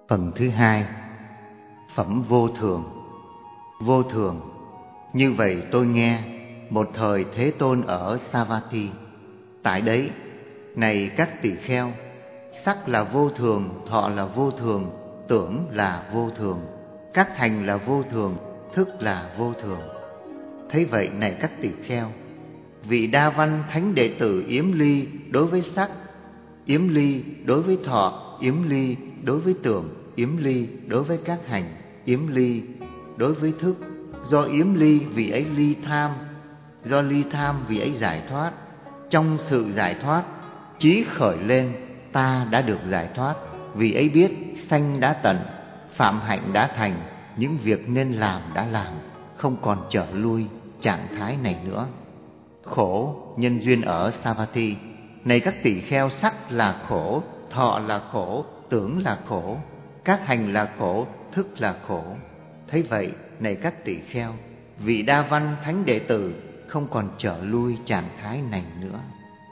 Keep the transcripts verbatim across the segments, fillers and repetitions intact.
Phần thứ hai, phẩm vô thường. Vô thường. Như vậy tôi nghe, một thời Thế Tôn ở Savatthi. Tại đấy, này các tỳ kheo, sắc là vô thường, thọ là vô thường, tưởng là vô thường, các hành là vô thường, thức là vô thường. Thấy vậy này các tỳ kheo, vị Đa Văn thánh đệ tử Yếm Ly đối với sắc, Yếm Ly đối với thọ, Yếm Ly đối với tưởng, Yếm Ly đối với các hành, Yếm Ly đối với thức. Do Yếm Ly vì ấy ly tham, do ly tham vì ấy giải thoát. Trong sự giải thoát, chí khởi lên ta đã được giải thoát. Vì ấy biết sanh đã tận, phạm hạnh đã thành, những việc nên làm đã làm, không còn trở lui trạng thái này nữa. Khổ. Nhân duyên ở Savatthi. Này các tỳ kheo, sắc là khổ, thọ là khổ, tưởng là khổ, các hành là khổ, thức là khổ. Thấy vậy này các tỳ kheo, vị Đa Văn thánh đệ tử không còn trở lui trạng thái này nữa.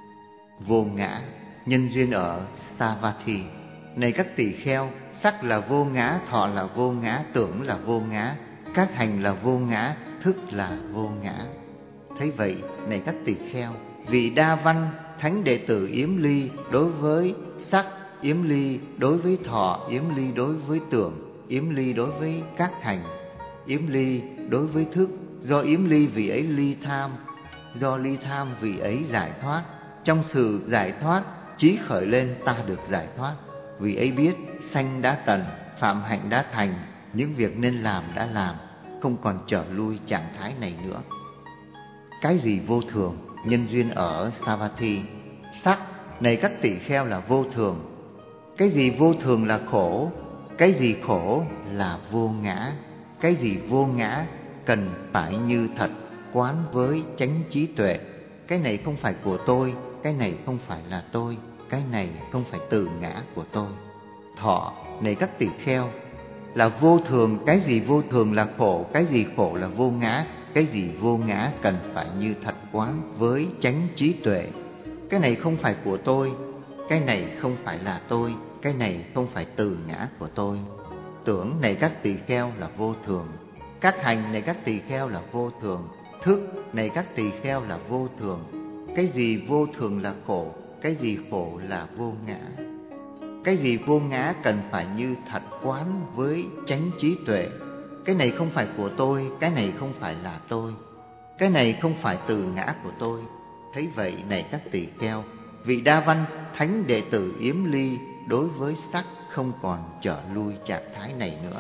Vô ngã. Nhân duyên ở Savatthi. Này các tỳ kheo, sắc là vô ngã, thọ là vô ngã, tưởng là vô ngã, các hành là vô ngã, thức là vô ngã. Thấy vậy này các tỳ kheo, vị Đa Văn thánh đệ tử Yếm Ly đối với sắc, Yếm Ly đối với thọ, Yếm Ly đối với tưởng, Yếm Ly đối với các hành, Yếm Ly đối với thức. Do Yếm Ly vì ấy ly tham, do ly tham vì ấy giải thoát. Trong sự giải thoát, chí khởi lên ta được giải thoát. Vì ấy biết sanh đã tận, phạm hạnh đã thành, những việc nên làm đã làm, không còn trở lui trạng thái này nữa. Cái gì vô thường? Nhân duyên ở Savatthi. Sắc. Này các tỳ kheo là vô thường. Cái gì vô thường là khổ, cái gì khổ là vô ngã. Cái gì vô ngã cần phải như thật quán với chánh trí tuệ. Cái này không phải của tôi, cái này không phải là tôi, cái này không phải từ ngã của tôi. Thọ. Này các tỳ kheo, là vô thường. Cái gì vô thường là khổ, cái gì khổ là vô ngã. Cái gì vô ngã cần phải như thật quán với chánh trí tuệ. Cái này không phải của tôi, cái này không phải là tôi, cái này không phải từ ngã của tôi. Tưởng. Này các tỳ kheo là vô thường. Các hành. Này các tỳ kheo là vô thường. Thức. Này các tỳ kheo là vô thường. Cái gì vô thường là khổ, cái gì khổ là vô ngã. Cái gì vô ngã cần phải như thật quán với chánh trí tuệ. Cái này không phải của tôi, cái này không phải là tôi, cái này không phải từ ngã của tôi. Thấy vậy này các tỳ kheo, vị Đa Văn thánh đệ tử Yếm Ly đối với sắc không còn trở lui trạng thái này nữa.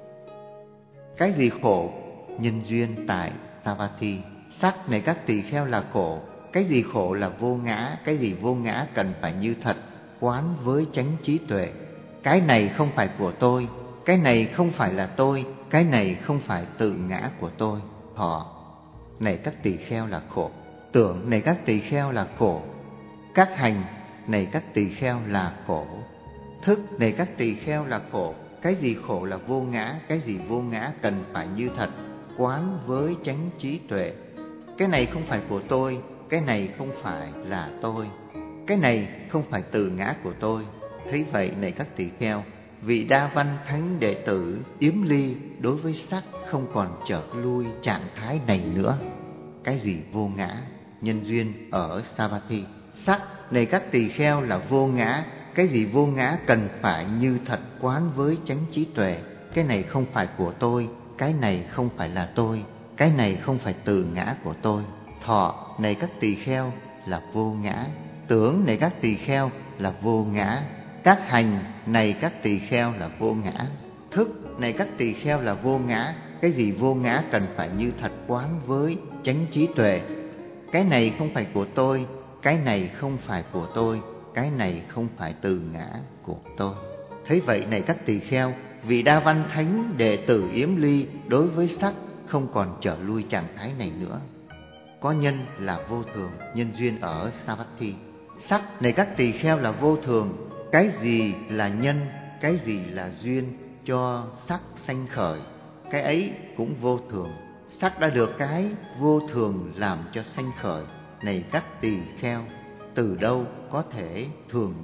Cái gì khổ? Nhân duyên tại Savatthi. Sắc. Này các tỳ kheo là khổ. Cái gì khổ là vô ngã. Cái gì vô ngã cần phải như thật quán với chánh trí tuệ. Cái này không phải của tôi, cái này không phải là tôi, cái này không phải từ ngã của tôi. Thọ. Này các tỳ kheo là khổ. Tưởng. Này các tỳ kheo là khổ. Các hành. Này các tỳ kheo là khổ. Thức. Này các tỳ kheo là khổ. Cái gì khổ là vô ngã, cái gì vô ngã cần phải như thật quán với chánh trí tuệ. Cái này không phải của tôi, cái này không phải là tôi, cái này không phải từ ngã của tôi. Thấy vậy này các tỳ kheo, vị Đa Văn thánh đệ tử Yếm Ly đối với sắc không còn trở lui trạng thái này nữa. Cái gì vô ngã? Nhân duyên ở Savatthi. Sắc. Này các tỳ kheo là vô ngã. Cái gì vô ngã cần phải như thật quán với chánh trí tuệ. Cái này không phải của tôi, cái này không phải là tôi, cái này không phải từ ngã của tôi. Thọ. Này các tỳ kheo là vô ngã. Tưởng. Này các tỳ kheo là vô ngã. Các hành. Này các tỳ kheo là vô ngã. Thức. Này các tỳ kheo là vô ngã. Cái gì vô ngã cần phải như thật quán với chánh trí tuệ. Cái này không phải của tôi, cái này không phải của tôi, cái này không phải từ ngã của tôi. Thấy vậy này các tỳ kheo, vị Đa Văn thánh đệ tử Yếm Ly đối với sắc không còn trở lui trạng thái này nữa. Có nhân là vô thường. Nhân duyên ở Savatthi. Sắc. Này các tỳ kheo là vô thường. Cái gì là nhân, cái gì là duyên cho sắc sanh khởi, cái ấy cũng vô thường. Sắc đã được cái vô thường làm cho sanh khởi. Này các tỳ kheo, từ đâu có thể thường được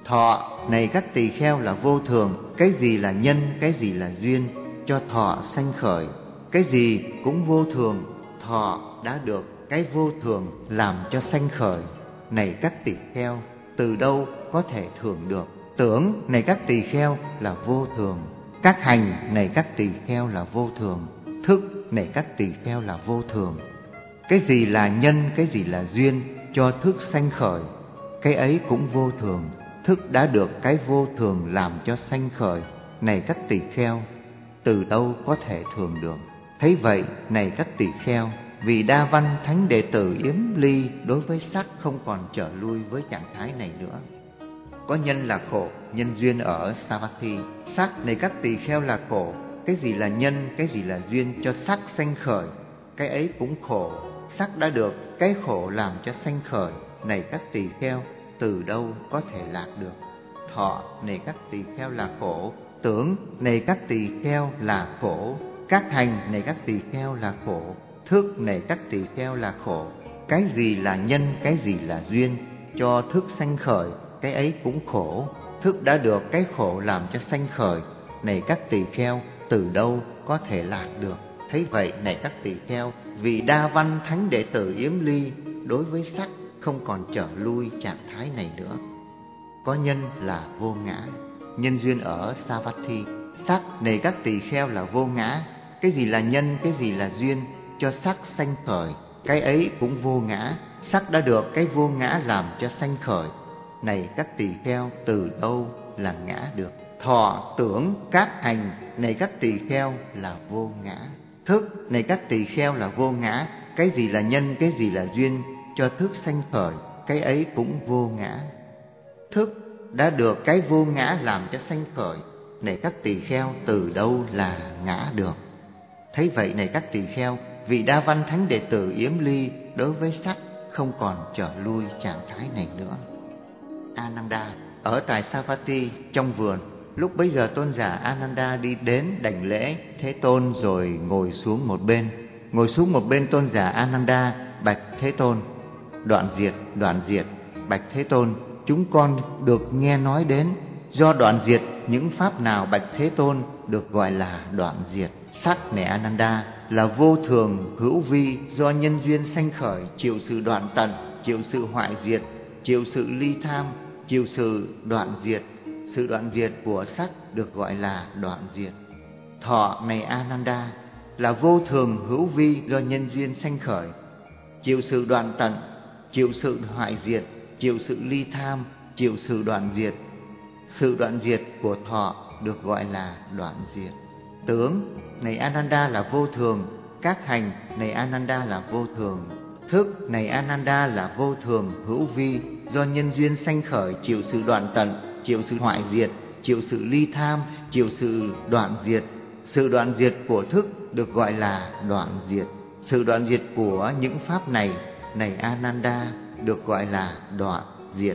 Thọ này các tỳ kheo là vô thường. Cái gì là nhân, cái gì là duyên cho thọ sanh khởi? Cái gì cũng vô thường. Thọ đã được cái vô thường làm cho sanh khởi. Này các tỳ kheo, từ đâu có thể thường được? Tưởng này các tỳ kheo là vô thường. Các hành này các tỳ kheo là vô thường. Thức này các tỳ kheo là vô thường. Cái gì là nhân, cái gì là duyên cho thức sanh khởi? Cái ấy cũng vô thường. Thức đã được cái vô thường làm cho sanh khởi. Này các tỳ kheo, từ đâu có thể thường được? Thấy vậy, này các tỳ kheo, vì Đa Văn thánh đệ tử Yếm Ly đối với sắc không còn trở lui với trạng thái này nữa. Có nhân là khổ, nhân duyên ở Savatthi. Sắc này các tỳ kheo là khổ. Cái gì là nhân, cái gì là duyên cho sắc sanh khởi? Cái ấy cũng khổ. Sắc đã được cái khổ làm cho sanh khởi. Này các tỳ kheo, từ đâu có thể lạc được? Thọ này các tỳ kheo là khổ. Tưởng này các tỳ kheo là khổ. Các hành này các tỳ kheo là khổ. Thức này các tỳ kheo là khổ. Cái gì là nhân, cái gì là duyên cho thức sanh khởi? Cái ấy cũng khổ. Thức đã được cái khổ làm cho sanh khởi. Này các tỳ kheo, từ đâu có thể lạc được? Thấy vậy, này các tỳ kheo, vì Đa Văn thánh đệ tử Yếm Ly đối với sắc không còn trở lui trạng thái này nữa. Có nhân là vô ngã, nhân duyên ở Savatthi. Sắc này các tỳ kheo là vô ngã. Cái gì là nhân, cái gì là duyên cho sắc sanh khởi? Cái ấy cũng vô ngã. Sắc đã được cái vô ngã làm cho sanh khởi. Này các tỳ kheo, từ đâu là ngã được? Thọ, tưởng, các hành này các tỳ kheo là vô ngã. Thức này các tỳ kheo là vô ngã. Cái gì là nhân, cái gì là duyên cho thức sanh khởi? Cái ấy cũng vô ngã. Thức đã được cái vô ngã làm cho sanh khởi. Này các tỳ kheo, từ đâu là ngã được? Thấy vậy, này các tỳ kheo, vị Đa Văn thánh đệ tử Yếm Ly đối với sắc không còn trở lui trạng thái này nữa. Ananda ở tại Savatthi trong vườn. Lúc bấy giờ tôn giả Ananda đi đến đảnh lễ Thế Tôn rồi ngồi xuống một bên. Ngồi xuống một bên, tôn giả Ananda bạch Thế Tôn: Đoạn diệt, đoạn diệt. Bạch Thế Tôn, chúng con được nghe nói đến. Do đoạn diệt những pháp nào bạch Thế Tôn được gọi là đoạn diệt? Sắc này Ananda là vô thường hữu vi, do nhân duyên sanh khởi, chịu sự đoạn tận, chịu sự hoại diệt, chịu sự ly tham, chịu sự đoạn diệt. Sự đoạn diệt của sắc được gọi là đoạn diệt. Thọ này Ananda là vô thường hữu vi, do nhân duyên sanh khởi, chịu sự đoạn tận, chịu sự hoại diệt, chịu sự ly tham, chịu sự đoạn diệt. Sự đoạn diệt của thọ được gọi là đoạn diệt. Tướng này Ananda là vô thường. Các hành này Ananda là vô thường. Thức này Ananda là vô thường hữu vi, do nhân duyên sanh khởi, chịu sự đoạn tận, chịu sự hoại diệt, chịu sự ly tham, chịu sự đoạn diệt. Sự đoạn diệt của thức được gọi là đoạn diệt. Sự đoạn diệt của những pháp này này Ananda được gọi là đoạn diệt.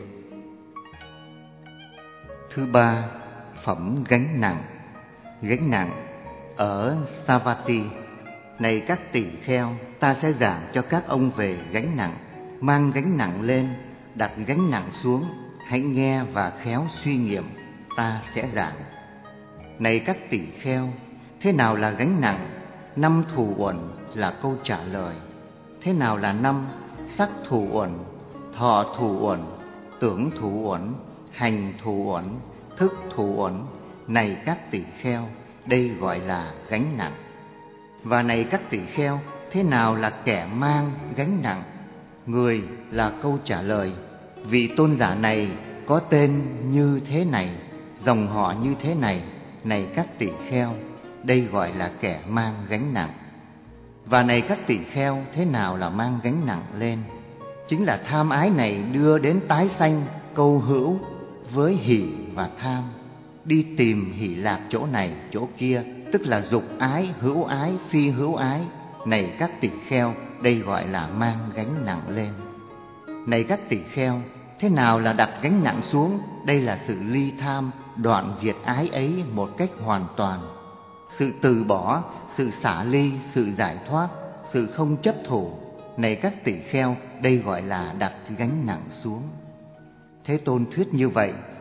Thứ ba, phẩm gánh nặng. Gánh nặng ở Savatthi. Này các tỳ kheo, ta sẽ giảng cho các ông về gánh nặng. Mang gánh nặng lên, đặt gánh nặng xuống, hãy nghe và khéo suy nghiệm, ta sẽ giảng. Này các tỳ kheo, thế nào là gánh nặng? Năm thủ uẩn là câu trả lời. Thế nào là năm? Sắc thủ uẩn, thọ thủ uẩn, tưởng thủ uẩn, hành thủ uẩn, thức thủ uẩn. Này các tỳ kheo, đây gọi là gánh nặng. Và này các tỳ kheo, thế nào là kẻ mang gánh nặng? Người là câu trả lời. Vị tôn giả này có tên như thế này, dòng họ như thế này. Này các tỳ kheo, đây gọi là kẻ mang gánh nặng. Và này các tỳ kheo, thế nào là mang gánh nặng lên? Chính là tham ái này đưa đến tái sanh câu hữu với hỷ và tham, đi tìm hỷ lạc chỗ này chỗ kia, tức là dục ái, hữu ái, phi hữu ái. Này các tỳ kheo, đây gọi là mang gánh nặng lên. Này các tỳ kheo, thế nào là đặt gánh nặng xuống? Đây là sự ly tham, đoạn diệt ái ấy một cách hoàn toàn. Sự từ bỏ, sự xả ly, sự giải thoát, sự không chấp thủ. Này các tỳ kheo, đây gọi là đặt gánh nặng xuống. Thế Tôn thuyết như vậy,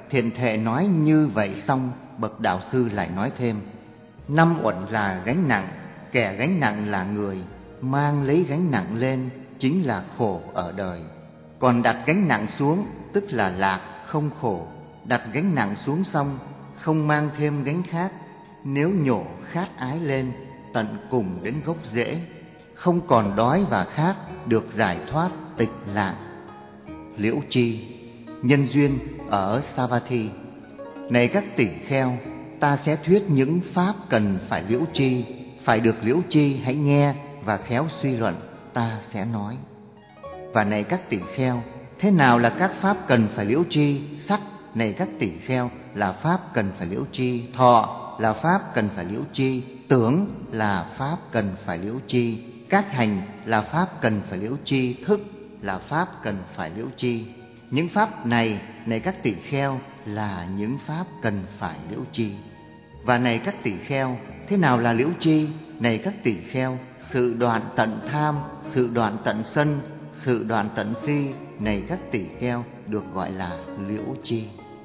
thiện thệ nói như vậy xong, bậc đạo sư lại nói thêm: năm uẩn là gánh nặng, kẻ gánh nặng là người, mang lấy gánh nặng lên chính là khổ ở đời. Còn đặt gánh nặng xuống tức là lạc, không khổ. Đặt gánh nặng xuống xong, không mang thêm gánh khác. Nếu nhổ khát ái lên, tận cùng đến gốc rễ, không còn đói và khát, được giải thoát tịch lạc. Liễu Chi, nhân duyên ở Savatthi. Này các tỷ kheo, ta sẽ thuyết những pháp cần phải liễu chi, phải được liễu chi, hãy nghe và khéo suy luận, ta sẽ nói. Và này các tỷ kheo, thế nào là các pháp cần phải liễu chi? Sắc, này các tỷ kheo, là pháp cần phải liễu chi. Thọ là pháp cần phải liễu chi. Tưởng là pháp cần phải liễu chi. Các hành là pháp cần phải liễu chi. Thức là pháp cần phải liễu chi. Những pháp này, này các tỷ kheo, là những pháp cần phải liễu chi. Và này các tỷ kheo, thế nào là liễu chi? Này các tỷ kheo, sự đoạn tận tham, sự đoạn tận sân, sự đoạn tận si, này các tỷ kheo, được gọi là liễu chi.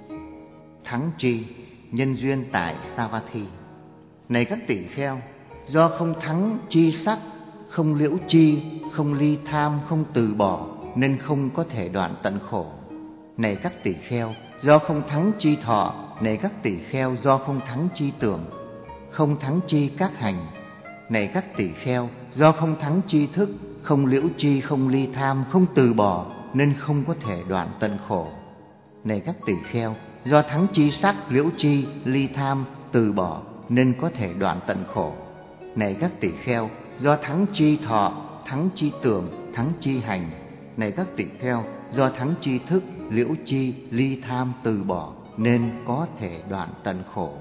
Thắng chi, nhân duyên tại Savatthi. Này các tỷ kheo, do không thắng chi sắc, không liễu chi, không ly tham, không từ bỏ, nên không có thể đoạn tận khổ. Này các tỷ kheo, do không thắng chi thọ. Này các tỷ kheo, do không thắng chi tưởng, không thắng chi các hành. Này các tỷ kheo, do không thắng chi thức, không liễu chi, không ly tham, không từ bỏ, nên không có thể đoạn tận khổ. Này các tỷ kheo, do thắng chi sắc, liễu chi, ly tham, từ bỏ, nên có thể đoạn tận khổ. Này các tỷ kheo, do thắng chi thọ, thắng chi tưởng, thắng chi hành. Này các tỷ kheo, do thắng chi thức, liễu chi, ly tham, từ bỏ, nên có thể đoạn tận khổ.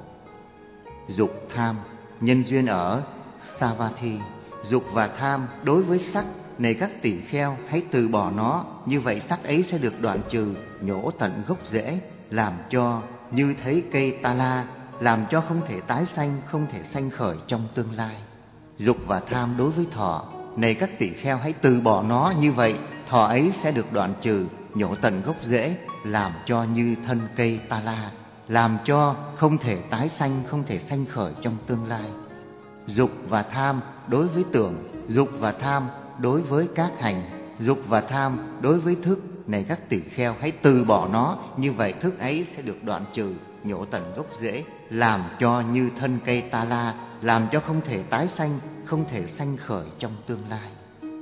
Dục tham, nhân duyên ở Savatthi. Dục và tham đối với sắc, này các tỷ kheo, hãy từ bỏ nó, như vậy sắc ấy sẽ được đoạn trừ, nhổ tận gốc rễ, làm cho như thấy cây ta la, làm cho không thể tái sanh, không thể sanh khởi trong tương lai. Dục và tham đối với thọ, này các tỷ kheo, hãy từ bỏ nó, như vậy thọ ấy sẽ được đoạn trừ, nhổ tận gốc rễ, làm cho như thân cây ta la, làm cho không thể tái sanh, không thể sanh khởi trong tương lai. Dục và tham đối với tưởng, dục và tham đối với các hành, dục và tham đối với thức, này các tỷ kheo, hãy từ bỏ nó, như vậy thức ấy sẽ được đoạn trừ, nhổ tận gốc rễ, làm cho như thân cây ta la, làm cho không thể tái sanh, không thể sanh khởi trong tương lai.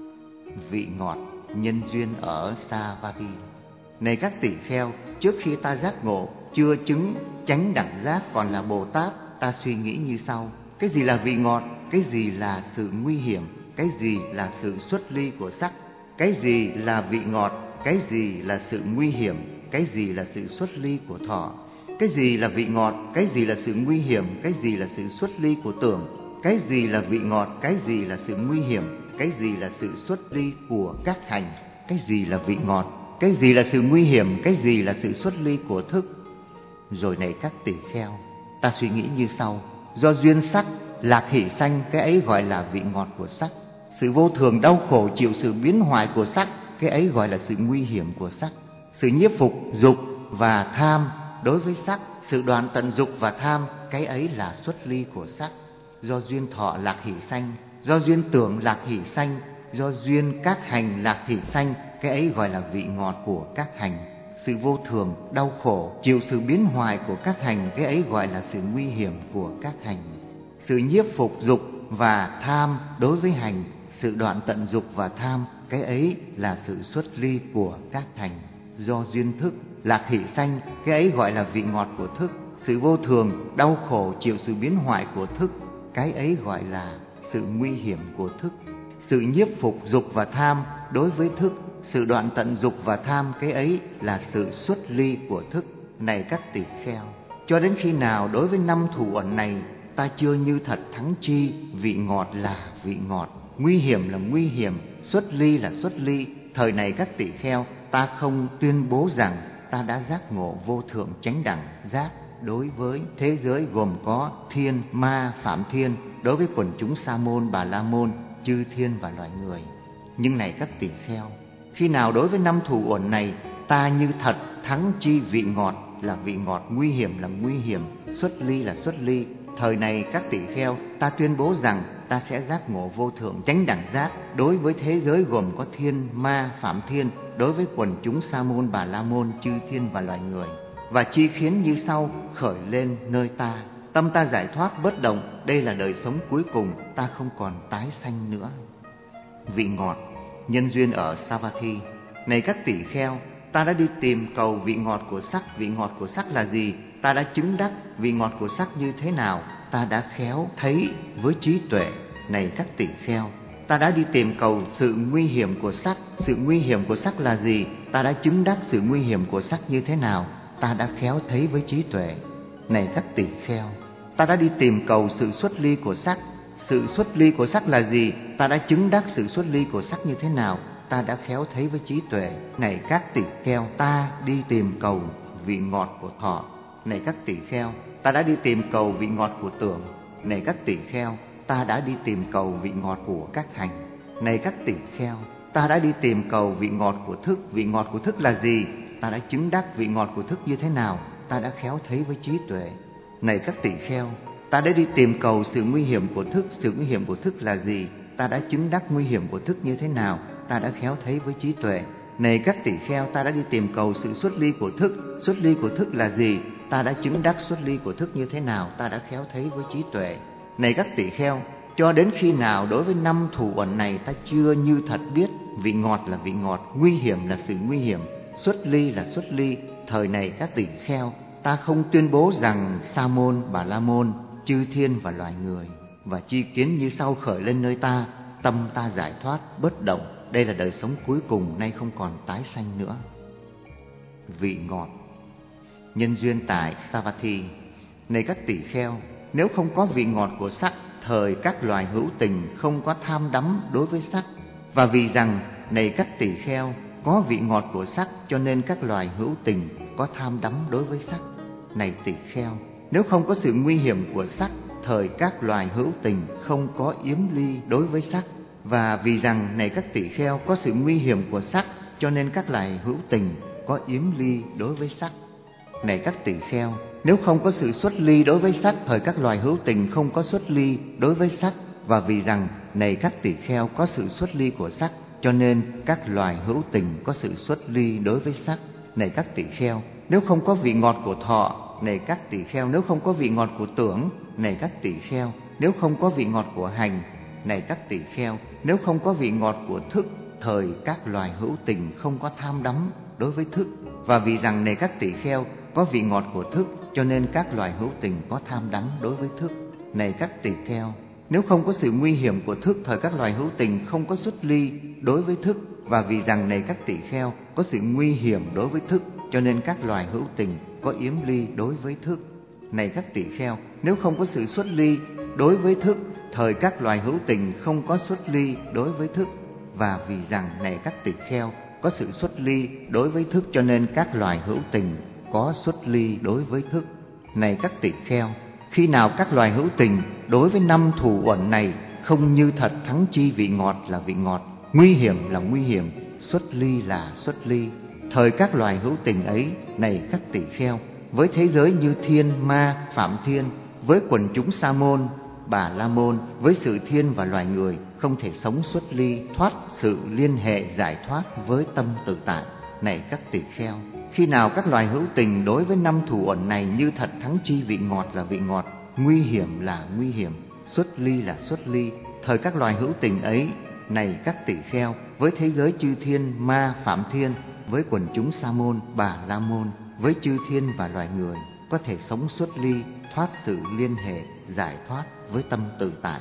Vị ngọt, nhân duyên ở Savatthi. Này các tỷ kheo, trước khi ta giác ngộ, chưa chứng chánh đẳng giác còn là Bồ Tát, ta suy nghĩ như sau: cái gì là vị ngọt, cái gì là sự nguy hiểm, cái gì là sự xuất ly của sắc, cái gì là vị ngọt, cái gì là sự nguy hiểm, cái gì là sự xuất ly của thọ, cái gì là vị ngọt, cái gì là sự nguy hiểm, cái gì là sự xuất ly của tưởng, cái gì là vị ngọt, cái gì là sự nguy hiểm, cái gì là sự xuất ly của các hành, cái gì là vị ngọt, cái gì là sự nguy hiểm, cái gì là sự xuất ly của thức. Rồi này các tỷ kheo, ta suy nghĩ như sau: do duyên sắc, lạc hỷ sanh, cái ấy gọi là vị ngọt của sắc. Sự vô thường đau khổ chịu sự biến hoại của sắc, cái ấy gọi là sự nguy hiểm của sắc. Sự nhiếp phục dục và tham đối với sắc, sự đoạn tận dục và tham, cái ấy là xuất ly của sắc. Do duyên thọ lạc hỷ sanh, do duyên tưởng lạc hỷ sanh, do duyên các hành lạc hỷ sanh, cái ấy gọi là vị ngọt của các hành. Sự vô thường đau khổ chịu sự biến hoại của các hành, cái ấy gọi là sự nguy hiểm của các hành. Sự nhiếp phục dục và tham đối với hành, sự đoạn tận dục và tham, cái ấy là sự xuất ly của các hành. Do duyên thức lạc hỷ sanh, cái ấy gọi là vị ngọt của thức. Sự vô thường đau khổ chịu sự biến hoại của thức, cái ấy gọi là sự nguy hiểm của thức. Sự nhiếp phục dục và tham đối với thức, sự đoạn tận dục và tham, cái ấy là sự xuất ly của thức. Này các tỷ kheo, cho đến khi nào đối với năm thủ uẩn này ta chưa như thật thắng chi, vị ngọt là vị ngọt, nguy hiểm là nguy hiểm, xuất ly là xuất ly, thời này các tỷ kheo, ta không tuyên bố rằng ta đã giác ngộ vô thượng chánh đẳng giác đối với thế giới gồm có thiên, ma, phạm thiên, đối với quần chúng sa môn, bà la môn, chư thiên và loài người. Nhưng này các tỷ kheo, khi nào đối với năm thủ uẩn này ta như thật thắng chi vị ngọt, là vị ngọt, nguy hiểm là nguy hiểm, xuất ly là xuất ly. Thời này các tỷ kheo, ta tuyên bố rằng ta sẽ giác ngộ vô thượng chánh đẳng giác đối với thế giới gồm có thiên, ma, phạm thiên, đối với quần chúng sa môn, bà la môn, chư thiên và loài người. Và chi khiến như sau khởi lên nơi ta. Tâm ta giải thoát bất động, đây là đời sống cuối cùng, ta không còn tái sanh nữa. Vị ngọt, nhân duyên ở Savatthi. Này các tỷ kheo, ta đã đi tìm cầu vị ngọt của sắc. Vị ngọt của sắc là gì? Ta đã chứng đắc. Vị ngọt của sắc như thế nào? Ta đã khéo thấy với trí tuệ. Này các tỷ kheo, ta đã đi tìm cầu sự nguy hiểm của sắc. Sự nguy hiểm của sắc là gì? Ta đã chứng đắc. Sự nguy hiểm của sắc như thế nào? Ta đã khéo thấy với trí tuệ. Này các tỷ kheo, ta đã đi tìm cầu sự xuất ly của sắc. Sự xuất ly của sắc là gì? Ta đã chứng đắc. Sự xuất ly của sắc như thế nào? Ta đã khéo thấy với trí tuệ. Này các tỷ kheo, ta đi tìm cầu vị ngọt của thọ. Này các tỷ kheo, ta đã đi tìm cầu vị ngọt của tưởng. Này các tỷ kheo, ta đã đi tìm cầu vị ngọt của các hành. Này các tỷ kheo, ta đã đi tìm cầu vị ngọt của thức. Vị ngọt của thức là gì? Ta đã chứng đắc. Vị ngọt của thức như thế nào? Ta đã khéo thấy với trí tuệ. Này các tỷ kheo, ta đã đi tìm cầu sự nguy hiểm của thức. Sự nguy hiểm của thức là gì? Ta đã chứng đắc. Nguy hiểm của thức như thế nào? Ta đã khéo thấy với trí tuệ. Này các tỷ kheo, ta đã đi tìm cầu sự xuất ly của thức. Xuất ly của thức là gì? Ta đã chứng đắc. Xuất ly của thức như thế nào? Ta đã khéo thấy với trí tuệ. Này các tỷ kheo, cho đến khi nào đối với năm thủ uẩn này ta chưa như thật biết vị ngọt là vị ngọt, nguy hiểm là sự nguy hiểm, xuất ly là xuất ly. Thời này các tỷ kheo, ta không tuyên bố rằng sa môn, bà la môn, chư thiên và loài người và chi kiến như sau khởi lên nơi ta. Tâm ta giải thoát bất động, đây là đời sống cuối cùng, nay không còn tái sanh nữa. Vị ngọt, nhân duyên tại Savatthi. Này các tỷ kheo, nếu không có vị ngọt của sắc, thời các loài hữu tình không có tham đắm đối với sắc. Và vì rằng, này các tỷ kheo, có vị ngọt của sắc cho nên các loài hữu tình có tham đắm đối với sắc. Này tỷ kheo, nếu không có sự nguy hiểm của sắc, thời các loài hữu tình không có yếm ly đối với sắc. Và vì rằng, này các tỷ kheo, có sự nguy hiểm của sắc cho nên các loài hữu tình có yếm ly đối với sắc. Này các tỷ kheo, nếu không có sự xuất ly đối với sắc, thời các loài hữu tình không có xuất ly đối với sắc. Và vì rằng, này các tỷ kheo, có sự xuất ly của sắc cho nên các loài hữu tình có sự xuất ly đối với sắc. Này các tỷ kheo, nếu không có vị ngọt của thọ. Này các tỷ kheo, nếu không có vị ngọt của tưởng. Này các tỷ kheo, nếu không có vị ngọt của hành. Này các tỷ kheo, nếu không có vị ngọt của thức, thời các loài hữu tình không có tham đắm đối với thức. Và vì rằng, này các tỷ kheo, có vị ngọt của thức cho nên các loài hữu tình có tham đắm đối với thức. Này các tỷ kheo, nếu không có sự nguy hiểm của thức, thời các loài hữu tình không có xuất ly đối với thức. Và vì rằng, này các tỷ kheo, có sự nguy hiểm đối với thức cho nên các loài hữu tình có yếm ly đối với thức. Này các tỷ kheo, nếu không có sự xuất ly đối với thức, thời các loài hữu tình không có xuất ly đối với thức. Và vì rằng, này các tỷ kheo, có sự xuất ly đối với thức cho nên các loài hữu tình có xuất ly đối với thức. Này các tỷ kheo, khi nào các loài hữu tình đối với năm thủ uẩn này không như thật thắng chi vị ngọt là vị ngọt, nguy hiểm là nguy hiểm, xuất ly là xuất ly, thời các loài hữu tình ấy, này các tỷ kheo, với thế giới như thiên, ma, phạm thiên, với quần chúng sa môn, bà la môn, với sự thiên và loài người, không thể sống xuất ly, thoát sự liên hệ giải thoát với tâm tự tại. Này các tỷ kheo, khi nào các loài hữu tình đối với năm thủ uẩn này như thật thắng chi vị ngọt là vị ngọt, nguy hiểm là nguy hiểm, xuất ly là xuất ly, thời các loài hữu tình ấy, này các tỷ kheo, với thế giới chư thiên, ma, phạm thiên, với quần chúng sa môn, bà la môn, với chư thiên và loài người, có thể sống xuất ly, thoát sự liên hệ giải thoát với tâm tự tại.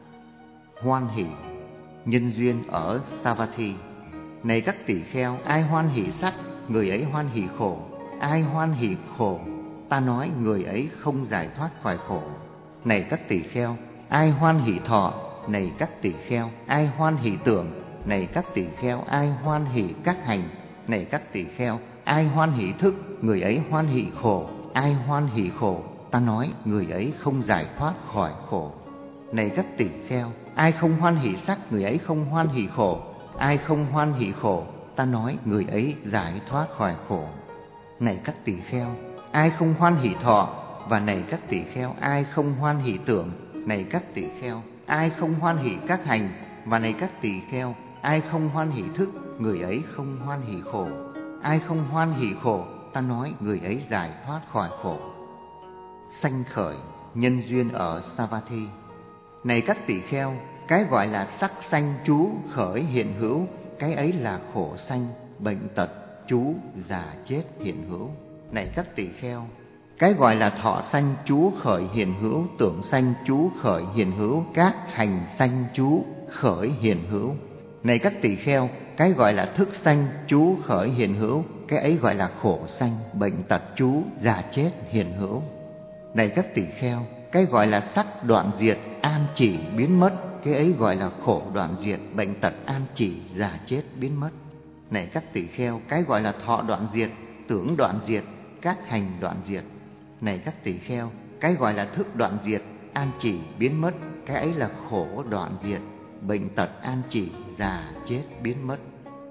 Hoan hỷ, nhân duyên ở Savatthi. Này các tỷ kheo, ai hoan hỷ sắc, người ấy hoan hỷ khổ. Ai hoan hỷ khổ, ta nói người ấy không giải thoát khỏi khổ. Này các tỷ kheo, ai hoan hỷ thọ. Này các tỷ kheo, ai hoan hỷ tưởng. Này các tỷ kheo, ai hoan hỷ các hành. Này các tỷ kheo, ai hoan hỷ thức, người ấy hoan hỷ khổ. Ai hoan hỷ khổ, ta nói người ấy không giải thoát khỏi khổ. Này các tỷ kheo, ai không hoan hỷ sắc, người ấy không hoan hỷ khổ. Ai không hoan hỷ khổ, ta nói người ấy giải thoát khỏi khổ. Này các tỷ kheo, ai không hoan hỷ thọ, và này các tỳ kheo, ai không hoan hỷ tưởng. Này các tỳ kheo, ai không hoan hỷ các hành, và này các tỳ kheo, ai không hoan hỷ thức, người ấy không hoan hỷ khổ. Ai không hoan hỷ khổ, ta nói người ấy giải thoát khỏi khổ. Sanh khởi nhân duyên ở Savatthi. Này các tỳ kheo, cái gọi là sắc sanh trú khởi hiện hữu, cái ấy là khổ sanh, bệnh tật, trú, già chết hiện hữu. Này các tỳ kheo, cái gọi là thọ sanh trú khởi hiện hữu, tưởng sanh trú khởi hiện hữu, các hành sanh trú khởi hiện hữu. Này các tỳ kheo, cái gọi là thức sanh trú khởi hiện hữu, cái ấy gọi là khổ sanh, bệnh tật trú, già chết hiện hữu. Này các tỳ kheo, cái gọi là sắc đoạn diệt, an chỉ biến mất, cái ấy gọi là khổ đoạn diệt, bệnh tật an chỉ, già chết biến mất. Này các tỳ kheo, cái gọi là thọ đoạn diệt, tưởng đoạn diệt, các hành đoạn diệt. Này các tỳ kheo, cái gọi là thức đoạn diệt, an chỉ biến mất, cái ấy là khổ đoạn diệt, bệnh tật an chỉ, già chết biến mất.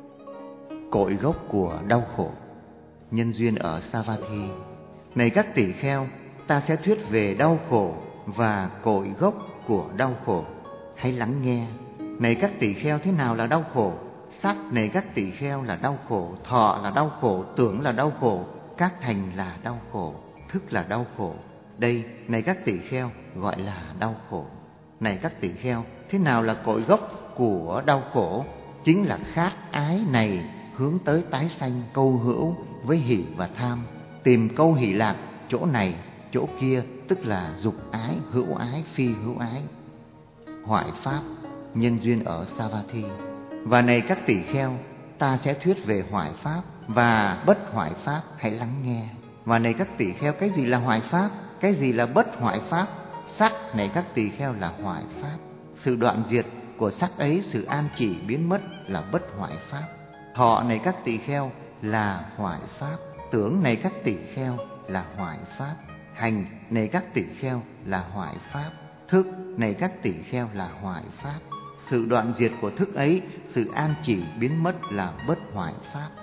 Cội gốc của đau khổ. Nhân duyên ở Savatthi. Này các tỳ kheo, ta sẽ thuyết về đau khổ và cội gốc của đau khổ. Hãy lắng nghe. Này các tỳ kheo, thế nào là đau khổ? Sắc, này các tỳ kheo, là đau khổ. Thọ là đau khổ. Tưởng là đau khổ. Các hành là đau khổ. Thức là đau khổ. Đây, này các tỳ kheo, gọi là đau khổ. Này các tỳ kheo, thế nào là cội gốc của đau khổ? Chính là khát ái này hướng tới tái sanh câu hữu với hỷ và tham, tìm câu hỷ lạc chỗ này chỗ kia, tức là dục ái, hữu ái, phi hữu ái. Hoại pháp nhân duyên ở Savatthi. Và này các tỳ kheo, ta sẽ thuyết về hoại pháp và bất hoại pháp. Hãy lắng nghe. Và này các tỳ kheo, cái gì là hoại pháp, cái gì là bất hoại pháp? Sắc, này các tỳ kheo, là hoại pháp. Sự đoạn diệt của sắc ấy, sự an chỉ biến mất là bất hoại pháp. Thọ, này các tỳ kheo, là hoại pháp. Tưởng, này các tỳ kheo, là hoại pháp. Hành, này các tỳ kheo, là hoại pháp. Thức, này các tỳ kheo, là hoại pháp. Sự đoạn diệt của thức ấy, sự an chỉ biến mất là bất hoại pháp.